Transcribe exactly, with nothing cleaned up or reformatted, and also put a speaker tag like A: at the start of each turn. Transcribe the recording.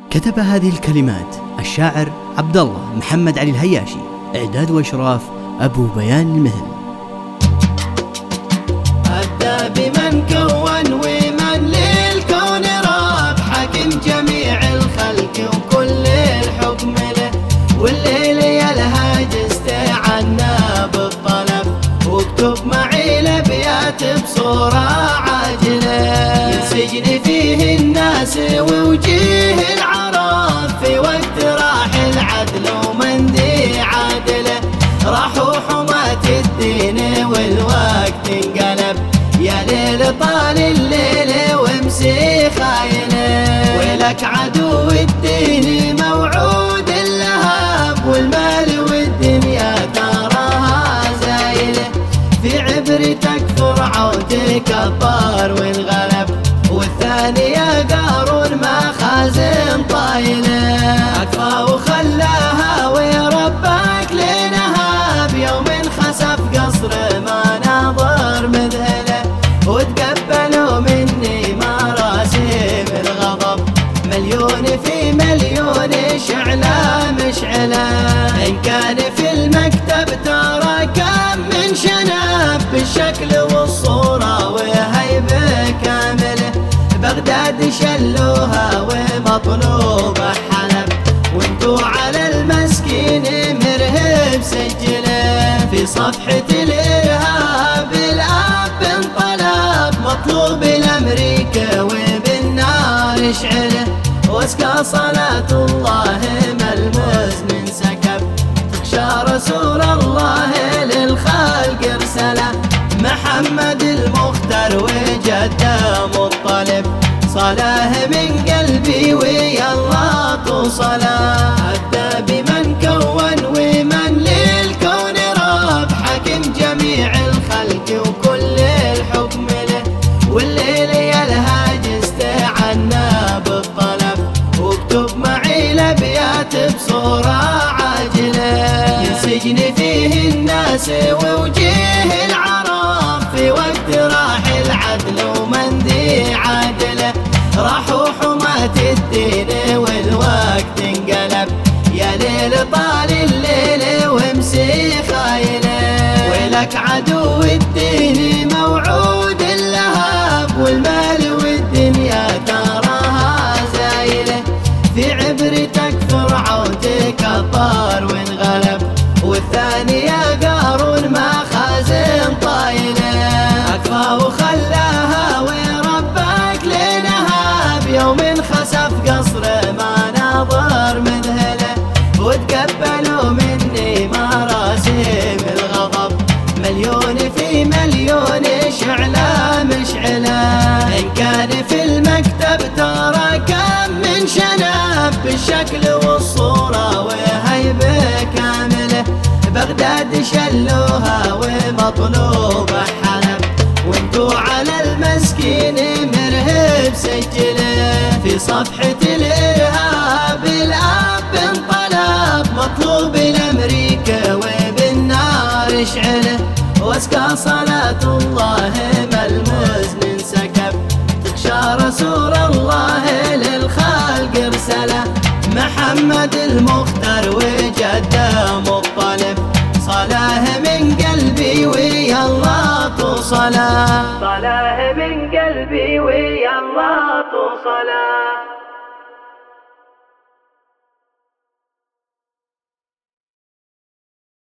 A: كتب هذه الكلمات الشاعر عبد الله محمد علي الهياشي، إعداد وإشراف أبو بيان المهل.
B: أدى بمن كون ومن للكون رب، حكم جميع الخلق وكل الحكم له، والليل يلهج استعنا بالطلب، واكتب معي الأبيات بصورة عاجلة، ينسجن فيه الناس ووجيه العرب، في وقت راح العدل ومندي عادله، راحوا حماة الدين والوقت انقلب، يا ليل طال الليل وامسي خايله، ولك عدو الدين موعود اللهب، والمال والدنيا تراها زايله، في عبرتك فرعون تكبر وانغلب، والثاني يا قارون ما خازن طايله، أكفى وخلاها ويربك لنهاب، يوم خسف قصر ما ناظر مذهله، وتقبلوا مني مراسيم الغضب، مليون في مليون شعلة مشعلة، إن كان في المكتب ترى كم من شنب، بالشكل والصورة وهيبة كاملة، بغداد شلوها ومطلوب حلب، وانتو على المسكين مرهب سجله، في صفحة الإرهاب الأب انطلب، مطلوب الأمريكا وبالنار اشعله، واسكى صلاة الله ملموس من سكب، تخشى رسول الله للخلق ارسله، محمد المختار وجده مطلب، صلاه من قلبي ويا الله توصله، أدى بمن كون ومن للكون رب، حكم جميع الخلق وكل الحكم له، والليل يلهج استعنا بالطلب، واكتب معي الأبيات بصورة عاجلة، ينسجن فيه الناس ووجيه العرب، في وقت راح العدل ومندي عادله، راحوا حماة الدين والوقت انقلب، يا ليل طال الليل وامسي خايله، ولك عدو الدين موعود اللهب، والمال والدنيا تراها زايله، في عبرتك فرعون تكبر وانغلب، والثاني يا قارون ما خازن طايله، أكفى وخلاها ويربك لنهاب، يوم خسف قصر ما ناظر مذهله، وتقبلوا مني مراسيم الغضب، مليون في مليون شعلة مشعلة، إن كان في المكتب ترى كم من شنب، بالشكل والصورة وهيبة كاملة، بغداد شلوها ومطلوب حلب، وانتو على المسكين مرهب سجله، في صفحة الإرهاب الأب انطلب، مطلوب الأمريكا وبالنار اشعله، واسكى صلاة الله ملموس من سكب، تخشى رسول الله للخلق ارسله، محمد المختار وجده مطلب، صلاه من قلبي ويا الله توصله، صلاه من قلبي ويا الله توصله.